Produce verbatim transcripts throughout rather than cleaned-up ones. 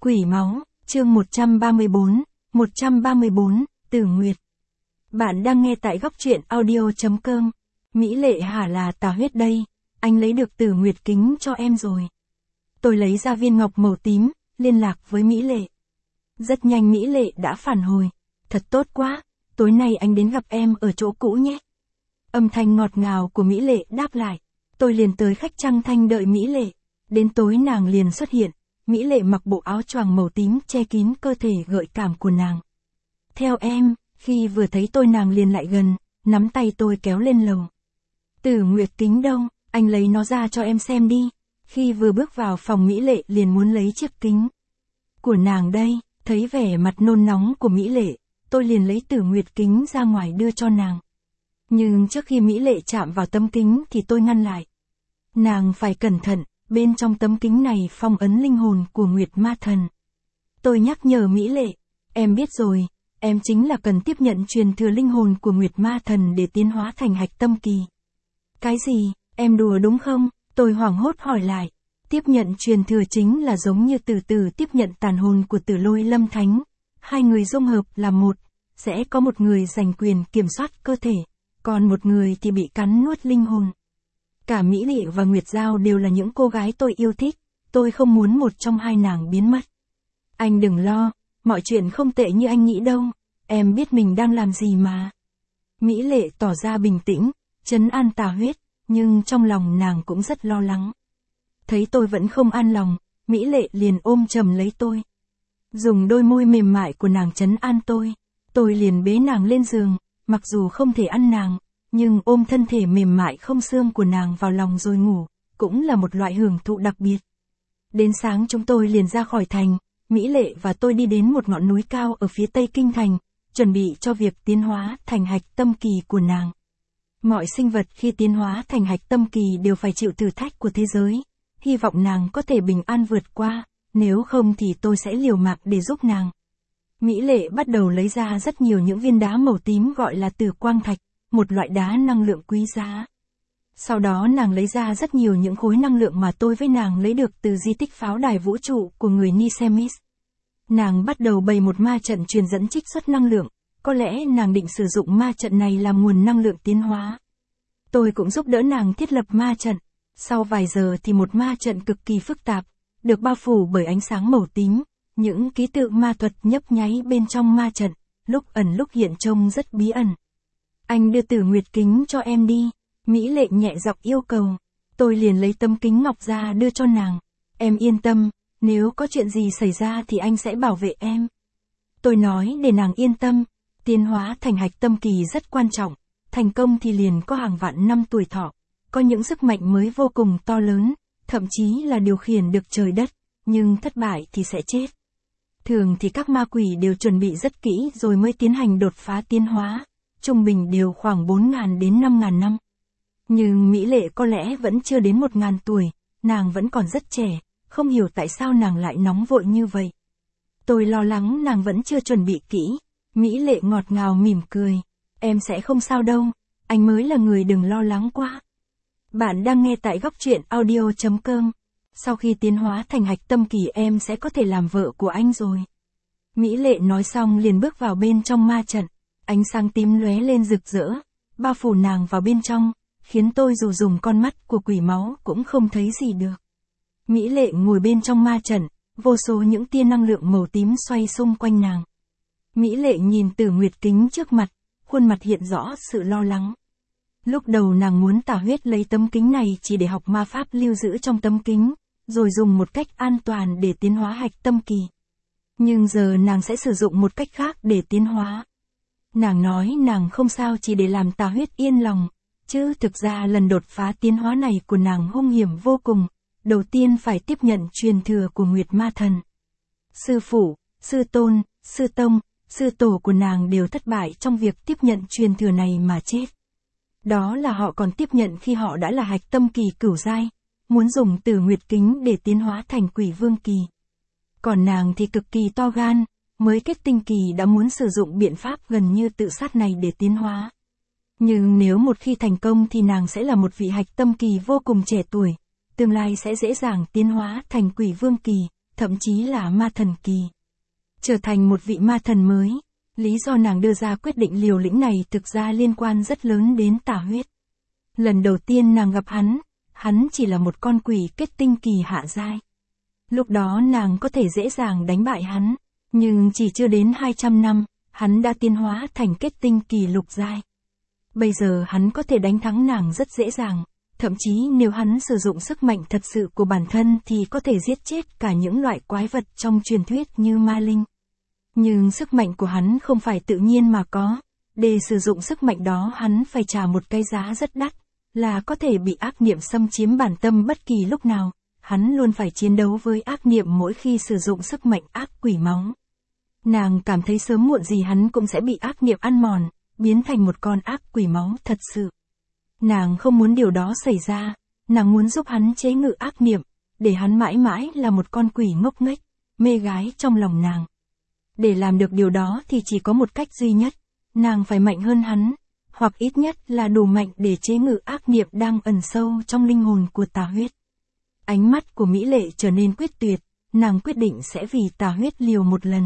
Quỷ máu, chương một trăm ba mươi bốn, một trăm ba mươi bốn, Tử Nguyệt. Bạn đang nghe tại góc truyện audio.com. Mỹ Lệ hả là Tà Huyết đây, anh lấy được Tử Nguyệt kính cho em rồi. Tôi lấy ra viên ngọc màu tím, liên lạc với Mỹ Lệ. Rất nhanh Mỹ Lệ đã phản hồi. Thật tốt quá, tối nay anh đến gặp em ở chỗ cũ nhé. Âm thanh ngọt ngào của Mỹ Lệ đáp lại. Tôi liền tới khách Trăng Thanh đợi Mỹ Lệ. Đến tối nàng liền xuất hiện. Mỹ Lệ mặc bộ áo choàng màu tím che kín cơ thể gợi cảm của nàng. Theo em, khi vừa thấy tôi nàng liền lại gần, nắm tay tôi kéo lên lầu. Tử Nguyệt kính đâu, anh lấy nó ra cho em xem đi. Khi vừa bước vào phòng Mỹ Lệ liền muốn lấy chiếc kính của nàng đây, thấy vẻ mặt nôn nóng của Mỹ Lệ, tôi liền lấy Tử Nguyệt kính ra ngoài đưa cho nàng. Nhưng trước khi Mỹ Lệ chạm vào tấm kính thì tôi ngăn lại. Nàng phải cẩn thận, bên trong tấm kính này phong ấn linh hồn của Nguyệt Ma Thần. Tôi nhắc nhở Mỹ Lệ, em biết rồi, em chính là cần tiếp nhận truyền thừa linh hồn của Nguyệt Ma Thần để tiến hóa thành hạch tâm kỳ. Cái gì, em đùa đúng không? Tôi hoảng hốt hỏi lại. Tiếp nhận truyền thừa chính là giống như Tử Tử tiếp nhận tàn hồn của Tử Lôi Lâm Thánh. Hai người dung hợp là một, sẽ có một người giành quyền kiểm soát cơ thể, còn một người thì bị cắn nuốt linh hồn. Cả Mỹ Lệ và Nguyệt Giao đều là những cô gái tôi yêu thích, tôi không muốn một trong hai nàng biến mất. Anh đừng lo, mọi chuyện không tệ như anh nghĩ đâu, em biết mình đang làm gì mà. Mỹ Lệ tỏ ra bình tĩnh, trấn an Tà Huyết, nhưng trong lòng nàng cũng rất lo lắng. Thấy tôi vẫn không an lòng, Mỹ Lệ liền ôm chầm lấy tôi. Dùng đôi môi mềm mại của nàng trấn an tôi, tôi liền bế nàng lên giường, mặc dù không thể ăn nàng, nhưng ôm thân thể mềm mại không xương của nàng vào lòng rồi ngủ, cũng là một loại hưởng thụ đặc biệt. Đến sáng chúng tôi liền ra khỏi thành, Mỹ Lệ và tôi đi đến một ngọn núi cao ở phía tây kinh thành, chuẩn bị cho việc tiến hóa thành hạch tâm kỳ của nàng. Mọi sinh vật khi tiến hóa thành hạch tâm kỳ đều phải chịu thử thách của thế giới, hy vọng nàng có thể bình an vượt qua, nếu không thì tôi sẽ liều mạng để giúp nàng. Mỹ Lệ bắt đầu lấy ra rất nhiều những viên đá màu tím gọi là Tử Quang Thạch, một loại đá năng lượng quý giá. Sau đó nàng lấy ra rất nhiều những khối năng lượng mà tôi với nàng lấy được từ di tích pháo đài vũ trụ của người Nisemis. Nàng bắt đầu bày một ma trận truyền dẫn trích xuất năng lượng, có lẽ nàng định sử dụng ma trận này làm nguồn năng lượng tiến hóa. Tôi cũng giúp đỡ nàng thiết lập ma trận. Sau vài giờ thì một ma trận cực kỳ phức tạp, được bao phủ bởi ánh sáng màu tím, những ký tự ma thuật nhấp nháy bên trong ma trận, lúc ẩn lúc hiện trông rất bí ẩn. Anh đưa Tử Nguyệt kính cho em đi, Mỹ Lệ nhẹ giọng yêu cầu. Tôi liền lấy tấm kính ngọc ra đưa cho nàng. Em yên tâm, nếu có chuyện gì xảy ra thì anh sẽ bảo vệ em. Tôi nói để nàng yên tâm, tiến hóa thành hạch tâm kỳ rất quan trọng, thành công thì liền có hàng vạn năm tuổi thọ, có những sức mạnh mới vô cùng to lớn, thậm chí là điều khiển được trời đất, nhưng thất bại thì sẽ chết. Thường thì các ma quỷ đều chuẩn bị rất kỹ rồi mới tiến hành đột phá tiến hóa, trung bình đều khoảng bốn nghìn đến năm nghìn năm. Nhưng Mỹ Lệ có lẽ vẫn chưa đến một nghìn tuổi, nàng vẫn còn rất trẻ, không hiểu tại sao nàng lại nóng vội như vậy. Tôi lo lắng nàng vẫn chưa chuẩn bị kỹ, Mỹ Lệ ngọt ngào mỉm cười. Em sẽ không sao đâu, anh mới là người đừng lo lắng quá. Bạn đang nghe tại góc truyện audio.com. Sau khi tiến hóa thành hạch tâm kỳ em sẽ có thể làm vợ của anh rồi. Mỹ Lệ nói xong liền bước vào bên trong ma trận. Ánh sáng tím lóe lên rực rỡ, bao phủ nàng vào bên trong, khiến tôi dù dùng con mắt của quỷ máu cũng không thấy gì được. Mỹ Lệ ngồi bên trong ma trận, vô số những tia năng lượng màu tím xoay xung quanh nàng. Mỹ Lệ nhìn Tử Nguyệt kính trước mặt, khuôn mặt hiện rõ sự lo lắng. Lúc đầu nàng muốn Tà Huyết lấy tấm kính này chỉ để học ma pháp lưu giữ trong tấm kính, rồi dùng một cách an toàn để tiến hóa hạch tâm kỳ. Nhưng giờ nàng sẽ sử dụng một cách khác để tiến hóa. Nàng nói nàng không sao chỉ để làm Tà Huyết yên lòng, chứ thực ra lần đột phá tiến hóa này của nàng hung hiểm vô cùng, đầu tiên phải tiếp nhận truyền thừa của Nguyệt Ma Thần. Sư phụ, sư tôn, sư tông, sư tổ của nàng đều thất bại trong việc tiếp nhận truyền thừa này mà chết. Đó là họ còn tiếp nhận khi họ đã là hạch tâm kỳ cửu giai, muốn dùng Tử Nguyệt kính để tiến hóa thành Quỷ Vương kỳ. Còn nàng thì cực kỳ to gan, mới kết tinh kỳ đã muốn sử dụng biện pháp gần như tự sát này để tiến hóa. Nhưng nếu một khi thành công thì nàng sẽ là một vị hạch tâm kỳ vô cùng trẻ tuổi, tương lai sẽ dễ dàng tiến hóa thành Quỷ Vương kỳ, thậm chí là ma thần kỳ. Trở thành một vị ma thần mới. Lý do nàng đưa ra quyết định liều lĩnh này thực ra liên quan rất lớn đến Tà Huyết. Lần đầu tiên nàng gặp hắn, hắn chỉ là một con quỷ kết tinh kỳ hạ giai. Lúc đó nàng có thể dễ dàng đánh bại hắn, nhưng chỉ chưa đến hai trăm năm, hắn đã tiến hóa thành kết tinh kỳ lục giai. Bây giờ hắn có thể đánh thắng nàng rất dễ dàng, thậm chí nếu hắn sử dụng sức mạnh thật sự của bản thân thì có thể giết chết cả những loại quái vật trong truyền thuyết như ma linh. Nhưng sức mạnh của hắn không phải tự nhiên mà có, để sử dụng sức mạnh đó hắn phải trả một cái giá rất đắt, là có thể bị ác niệm xâm chiếm bản tâm bất kỳ lúc nào, hắn luôn phải chiến đấu với ác niệm mỗi khi sử dụng sức mạnh ác quỷ máu. Nàng cảm thấy sớm muộn gì hắn cũng sẽ bị ác niệm ăn mòn, biến thành một con ác quỷ máu thật sự. Nàng không muốn điều đó xảy ra, nàng muốn giúp hắn chế ngự ác niệm, để hắn mãi mãi là một con quỷ ngốc nghếch, mê gái trong lòng nàng. Để làm được điều đó thì chỉ có một cách duy nhất, nàng phải mạnh hơn hắn, hoặc ít nhất là đủ mạnh để chế ngự ác niệm đang ẩn sâu trong linh hồn của Tà Huyết. Ánh mắt của Mỹ Lệ trở nên quyết tuyệt, nàng quyết định sẽ vì Tà Huyết liều một lần.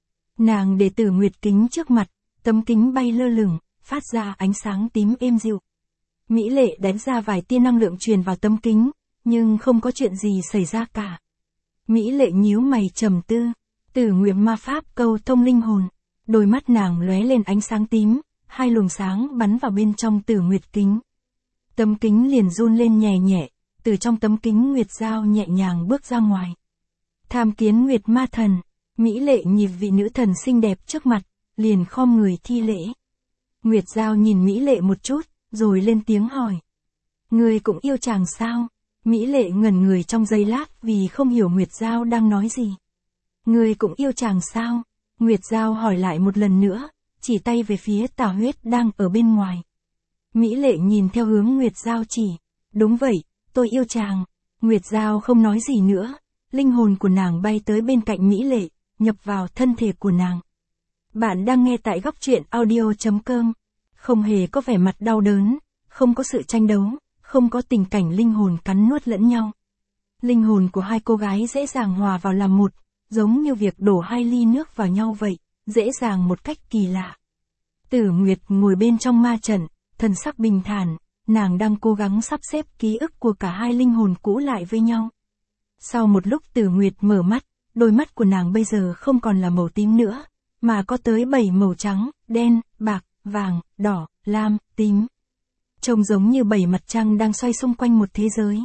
Nàng để Tử Nguyệt kính trước mặt, tấm kính bay lơ lửng, phát ra ánh sáng tím êm dịu. Mỹ Lệ đánh ra vài tia năng lượng truyền vào tấm kính, nhưng không có chuyện gì xảy ra cả. Mỹ Lệ nhíu mày trầm tư, Tử Nguyệt ma pháp câu thông linh hồn, đôi mắt nàng lóe lên ánh sáng tím, hai luồng sáng bắn vào bên trong Tử Nguyệt kính. Tấm kính liền run lên nhẹ nhẹ, từ trong tấm kính Nguyệt Giao nhẹ nhàng bước ra ngoài. Tham kiến Nguyệt ma thần, Mỹ Lệ nhìn vị nữ thần xinh đẹp trước mặt, liền khom người thi lễ. Nguyệt Giao nhìn Mỹ Lệ một chút, rồi lên tiếng hỏi. Ngươi cũng yêu chàng sao? Mỹ Lệ ngẩn người trong giây lát vì không hiểu Nguyệt Giao đang nói gì. Ngươi cũng yêu chàng sao? Nguyệt Giao hỏi lại một lần nữa, chỉ tay về phía Tà Huyết đang ở bên ngoài. Mỹ Lệ nhìn theo hướng Nguyệt Giao chỉ. Đúng vậy, tôi yêu chàng. Nguyệt Giao không nói gì nữa, linh hồn của nàng bay tới bên cạnh Mỹ Lệ, nhập vào thân thể của nàng. Bạn đang nghe tại góc truyện audio chấm com. Không hề có vẻ mặt đau đớn, không có sự tranh đấu, không có tình cảnh linh hồn cắn nuốt lẫn nhau. Linh hồn của hai cô gái dễ dàng hòa vào làm một, giống như việc đổ hai ly nước vào nhau vậy, dễ dàng một cách kỳ lạ. Tử Nguyệt ngồi bên trong ma trận, thần sắc bình thản, nàng đang cố gắng sắp xếp ký ức của cả hai linh hồn cũ lại với nhau. Sau một lúc Tử Nguyệt mở mắt, đôi mắt của nàng bây giờ không còn là màu tím nữa, mà có tới bảy màu trắng, đen, bạc, vàng, đỏ, lam, tím. Trông giống như bảy mặt trăng đang xoay xung quanh một thế giới.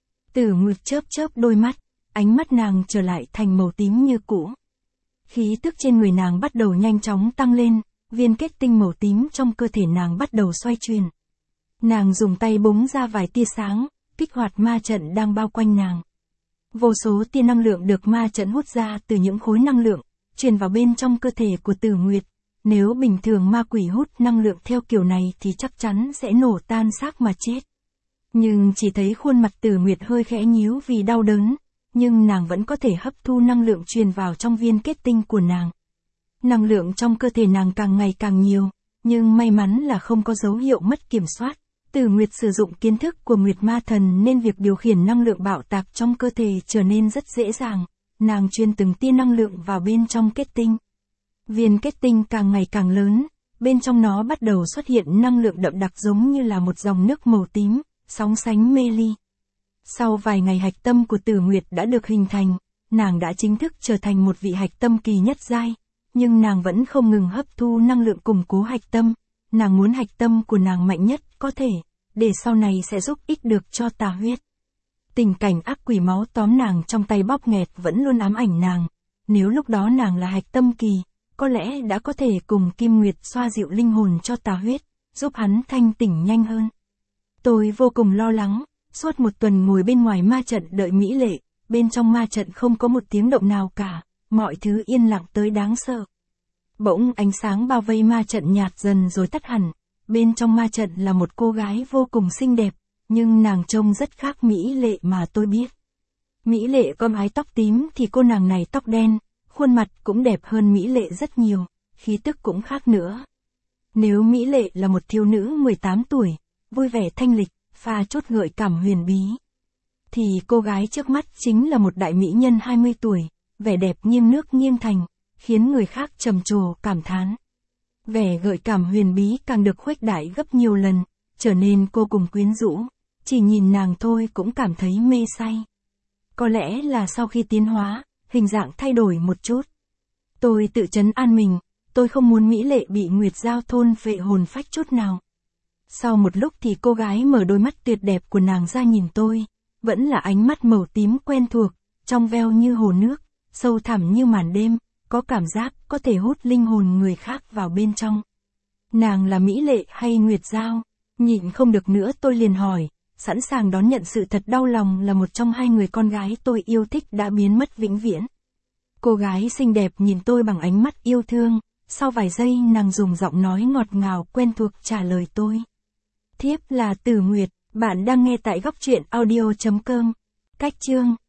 Tử Nguyệt chớp chớp đôi mắt, ánh mắt nàng trở lại thành màu tím như cũ. Khí tức trên người nàng bắt đầu nhanh chóng tăng lên, viên kết tinh màu tím trong cơ thể nàng bắt đầu xoay chuyển. Nàng dùng tay búng ra vài tia sáng, kích hoạt ma trận đang bao quanh nàng. Vô số tia năng lượng được ma trận hút ra từ những khối năng lượng, truyền vào bên trong cơ thể của Tử Nguyệt. Nếu bình thường ma quỷ hút năng lượng theo kiểu này thì chắc chắn sẽ nổ tan xác mà chết. Nhưng chỉ thấy khuôn mặt Tử Nguyệt hơi khẽ nhíu vì đau đớn, nhưng nàng vẫn có thể hấp thu năng lượng truyền vào trong viên kết tinh của nàng. Năng lượng trong cơ thể nàng càng ngày càng nhiều, nhưng may mắn là không có dấu hiệu mất kiểm soát. Tử Nguyệt sử dụng kiến thức của Nguyệt Ma Thần nên việc điều khiển năng lượng bạo tạc trong cơ thể trở nên rất dễ dàng. Nàng truyền từng tia năng lượng vào bên trong kết tinh. Viên kết tinh càng ngày càng lớn, bên trong nó bắt đầu xuất hiện năng lượng đậm đặc giống như là một dòng nước màu tím, sóng sánh mê ly. Sau vài ngày hạch tâm của Tử Nguyệt đã được hình thành, nàng đã chính thức trở thành một vị hạch tâm kỳ nhất giai, nhưng nàng vẫn không ngừng hấp thu năng lượng củng cố hạch tâm. Nàng muốn hạch tâm của nàng mạnh nhất có thể, để sau này sẽ giúp ích được cho Tà Huyết. Tình cảnh ác quỷ máu tóm nàng trong tay bóp nghẹt vẫn luôn ám ảnh nàng. Nếu lúc đó nàng là hạch tâm kỳ, có lẽ đã có thể cùng Kim Nguyệt xoa dịu linh hồn cho Tà Huyết, giúp hắn thanh tỉnh nhanh hơn. Tôi vô cùng lo lắng, suốt một tuần ngồi bên ngoài ma trận đợi Mỹ Lệ, bên trong ma trận không có một tiếng động nào cả, mọi thứ yên lặng tới đáng sợ. Bỗng ánh sáng bao vây ma trận nhạt dần rồi tắt hẳn, bên trong ma trận là một cô gái vô cùng xinh đẹp, nhưng nàng trông rất khác Mỹ Lệ mà tôi biết. Mỹ Lệ có mái tóc tím thì cô nàng này tóc đen, khuôn mặt cũng đẹp hơn Mỹ Lệ rất nhiều, khí tức cũng khác nữa. Nếu Mỹ Lệ là một thiếu nữ mười tám tuổi, vui vẻ thanh lịch, pha chút gợi cảm huyền bí, thì cô gái trước mắt chính là một đại mỹ nhân hai mươi tuổi, vẻ đẹp nghiêng nước nghiêng thành, khiến người khác trầm trồ cảm thán. Vẻ gợi cảm huyền bí càng được khuếch đại gấp nhiều lần, trở nên vô cùng quyến rũ, chỉ nhìn nàng thôi cũng cảm thấy mê say. Có lẽ là sau khi tiến hóa, hình dạng thay đổi một chút. Tôi tự trấn an mình, tôi không muốn Mỹ Lệ bị Nguyệt Giao thôn phệ hồn phách chút nào. Sau một lúc thì cô gái mở đôi mắt tuyệt đẹp của nàng ra nhìn tôi, vẫn là ánh mắt màu tím quen thuộc, trong veo như hồ nước, sâu thẳm như màn đêm, có cảm giác có thể hút linh hồn người khác vào bên trong. Nàng là Mỹ Lệ hay Nguyệt Giao? Nhịn không được nữa tôi liền hỏi, sẵn sàng đón nhận sự thật đau lòng là một trong hai người con gái tôi yêu thích đã biến mất vĩnh viễn. Cô gái xinh đẹp nhìn tôi bằng ánh mắt yêu thương, sau vài giây nàng dùng giọng nói ngọt ngào quen thuộc trả lời tôi. Thiếp là Tử Nguyệt, bạn đang nghe tại góc truyện audio chấm com. Cách chương